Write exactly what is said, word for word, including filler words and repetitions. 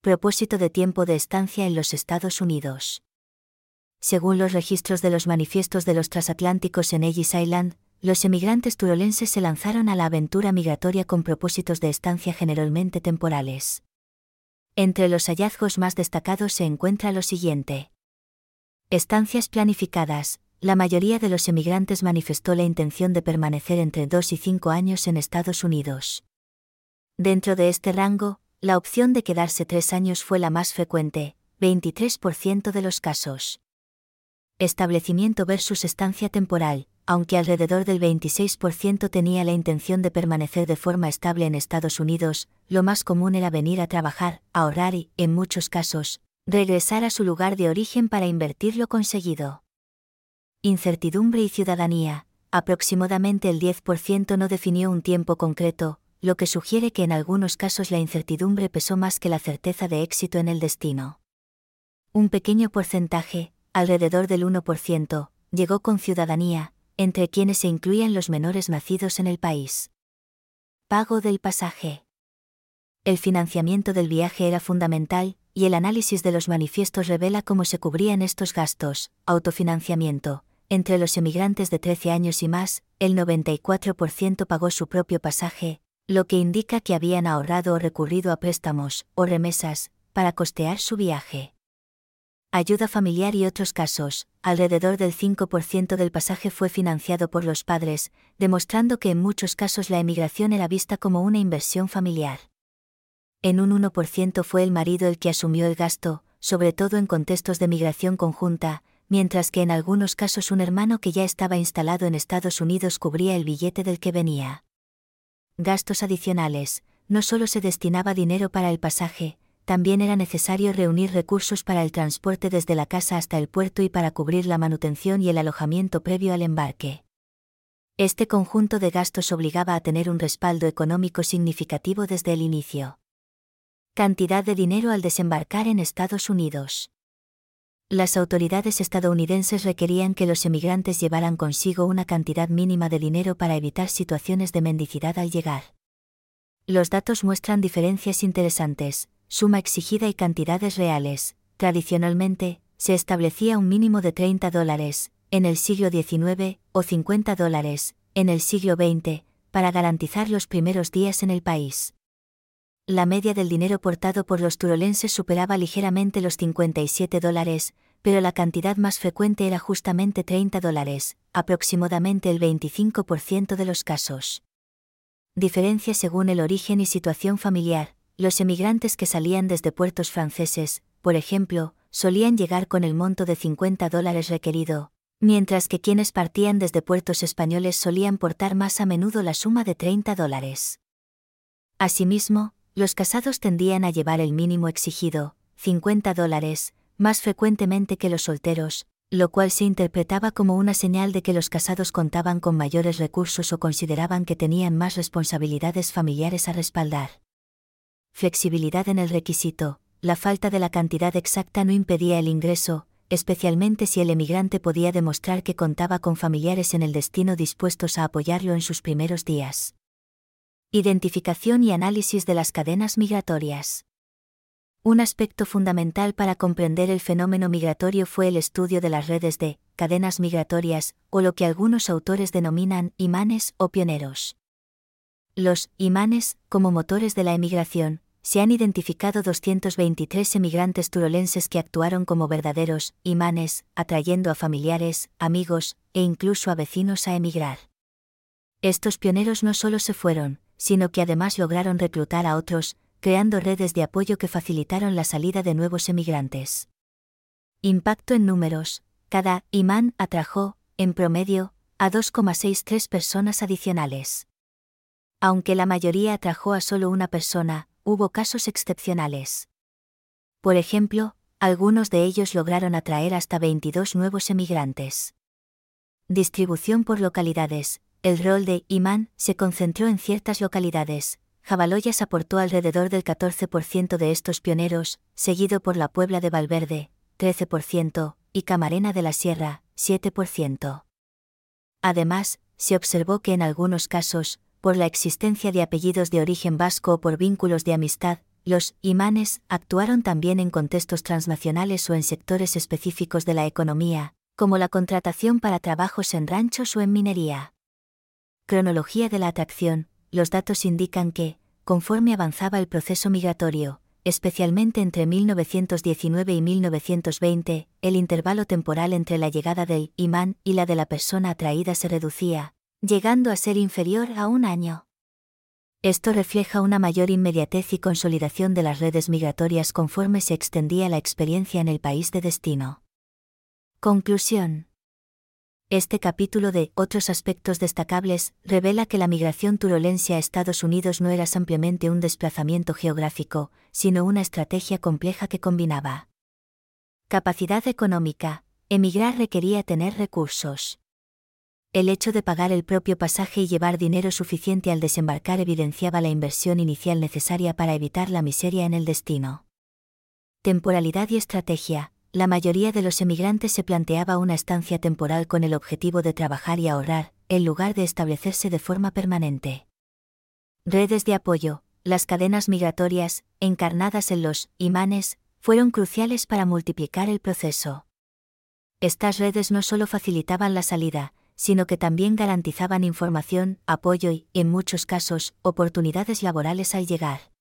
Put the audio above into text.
Propósito de tiempo de estancia en los Estados Unidos. Según los registros de los manifiestos de los transatlánticos en Ellis Island, los emigrantes turolenses se lanzaron a la aventura migratoria con propósitos de estancia generalmente temporales. Entre los hallazgos más destacados se encuentra lo siguiente. Estancias planificadas. La mayoría de los emigrantes manifestó la intención de permanecer entre dos y cinco años en Estados Unidos. Dentro de este rango, la opción de quedarse tres años fue la más frecuente, veintitrés por ciento de los casos. Establecimiento versus estancia temporal. Aunque alrededor del veintiséis por ciento tenía la intención de permanecer de forma estable en Estados Unidos, lo más común era venir a trabajar, ahorrar y, en muchos casos, regresar a su lugar de origen para invertir lo conseguido. Incertidumbre y ciudadanía. Aproximadamente el diez por ciento no definió un tiempo concreto, lo que sugiere que en algunos casos la incertidumbre pesó más que la certeza de éxito en el destino. Un pequeño porcentaje, alrededor del uno por ciento, llegó con ciudadanía, entre quienes se incluían los menores nacidos en el país. Pago del pasaje. El financiamiento del viaje era fundamental, y el análisis de los manifiestos revela cómo se cubrían estos gastos. Autofinanciamiento. Entre los emigrantes de trece años y más, el noventa y cuatro por ciento pagó su propio pasaje, lo que indica que habían ahorrado o recurrido a préstamos, o remesas, para costear su viaje. Ayuda familiar y otros casos. Alrededor del cinco por ciento del pasaje fue financiado por los padres, demostrando que en muchos casos la emigración era vista como una inversión familiar. En un uno por ciento fue el marido el que asumió el gasto, sobre todo en contextos de migración conjunta, mientras que en algunos casos un hermano que ya estaba instalado en Estados Unidos cubría el billete del que venía. Gastos adicionales. No solo se destinaba dinero para el pasaje, también era necesario reunir recursos para el transporte desde la casa hasta el puerto y para cubrir la manutención y el alojamiento previo al embarque. Este conjunto de gastos obligaba a tener un respaldo económico significativo desde el inicio. Cantidad de dinero al desembarcar en Estados Unidos. Las autoridades estadounidenses requerían que los emigrantes llevaran consigo una cantidad mínima de dinero para evitar situaciones de mendicidad al llegar. Los datos muestran diferencias interesantes. Suma exigida y cantidades reales. Tradicionalmente, se establecía un mínimo de treinta dólares, en el siglo diecinueve, o cincuenta dólares, en el siglo veinte, para garantizar los primeros días en el país. La media del dinero portado por los turolenses superaba ligeramente los cincuenta y siete dólares, pero la cantidad más frecuente era justamente treinta dólares, aproximadamente el veinticinco por ciento de los casos. Diferencia según el origen y situación familiar. Los emigrantes que salían desde puertos franceses, por ejemplo, solían llegar con el monto de cincuenta dólares requerido, mientras que quienes partían desde puertos españoles solían portar más a menudo la suma de treinta dólares. Asimismo, los casados tendían a llevar el mínimo exigido, cincuenta dólares, más frecuentemente que los solteros, lo cual se interpretaba como una señal de que los casados contaban con mayores recursos o consideraban que tenían más responsabilidades familiares a respaldar. Flexibilidad en el requisito. La falta de la cantidad exacta no impedía el ingreso, especialmente si el emigrante podía demostrar que contaba con familiares en el destino dispuestos a apoyarlo en sus primeros días. Identificación y análisis de las cadenas migratorias. Un aspecto fundamental para comprender el fenómeno migratorio fue el estudio de las redes de cadenas migratorias, o lo que algunos autores denominan imanes o pioneros. Los imanes, como motores de la emigración, se han identificado doscientos veintitrés emigrantes turolenses que actuaron como verdaderos imanes, atrayendo a familiares, amigos, e incluso a vecinos a emigrar. Estos pioneros no solo se fueron, sino que además lograron reclutar a otros, creando redes de apoyo que facilitaron la salida de nuevos emigrantes. Impacto en números. Cada imán atrajo, en promedio, a dos coma sesenta y tres personas adicionales. Aunque la mayoría atrajo a solo una persona, hubo casos excepcionales. Por ejemplo, algunos de ellos lograron atraer hasta veintidós nuevos emigrantes. Distribución por localidades. El rol de imán se concentró en ciertas localidades. Jabaloyas aportó alrededor del catorce por ciento de estos pioneros, seguido por la Puebla de Valverde, trece por ciento, y Camarena de la Sierra, siete por ciento. Además, se observó que en algunos casos, por la existencia de apellidos de origen vasco o por vínculos de amistad, Los imanes actuaron también en contextos transnacionales o en sectores específicos de la economía, como la contratación para trabajos en ranchos o en minería. Cronología de la atracción. Los datos indican que, conforme avanzaba el proceso migratorio, especialmente entre mil novecientos diecinueve y mil novecientos veinte, el intervalo temporal entre la llegada del imán y la de la persona atraída se reducía, llegando a ser inferior a un año. Esto refleja una mayor inmediatez y consolidación de las redes migratorias conforme se extendía la experiencia en el país de destino. Conclusión. Este capítulo de Otros aspectos destacables revela que la migración turolense a Estados Unidos no era simplemente un desplazamiento geográfico, sino una estrategia compleja que combinaba capacidad económica. Emigrar requería tener recursos. El hecho de pagar el propio pasaje y llevar dinero suficiente al desembarcar evidenciaba la inversión inicial necesaria para evitar la miseria en el destino. Temporalidad y estrategia. La mayoría de los emigrantes se planteaba una estancia temporal con el objetivo de trabajar y ahorrar, en lugar de establecerse de forma permanente. Redes de apoyo. Las cadenas migratorias, encarnadas en los imanes, fueron cruciales para multiplicar el proceso. Estas redes no solo facilitaban la salida, sino que también garantizaban información, apoyo y, en muchos casos, oportunidades laborales al llegar.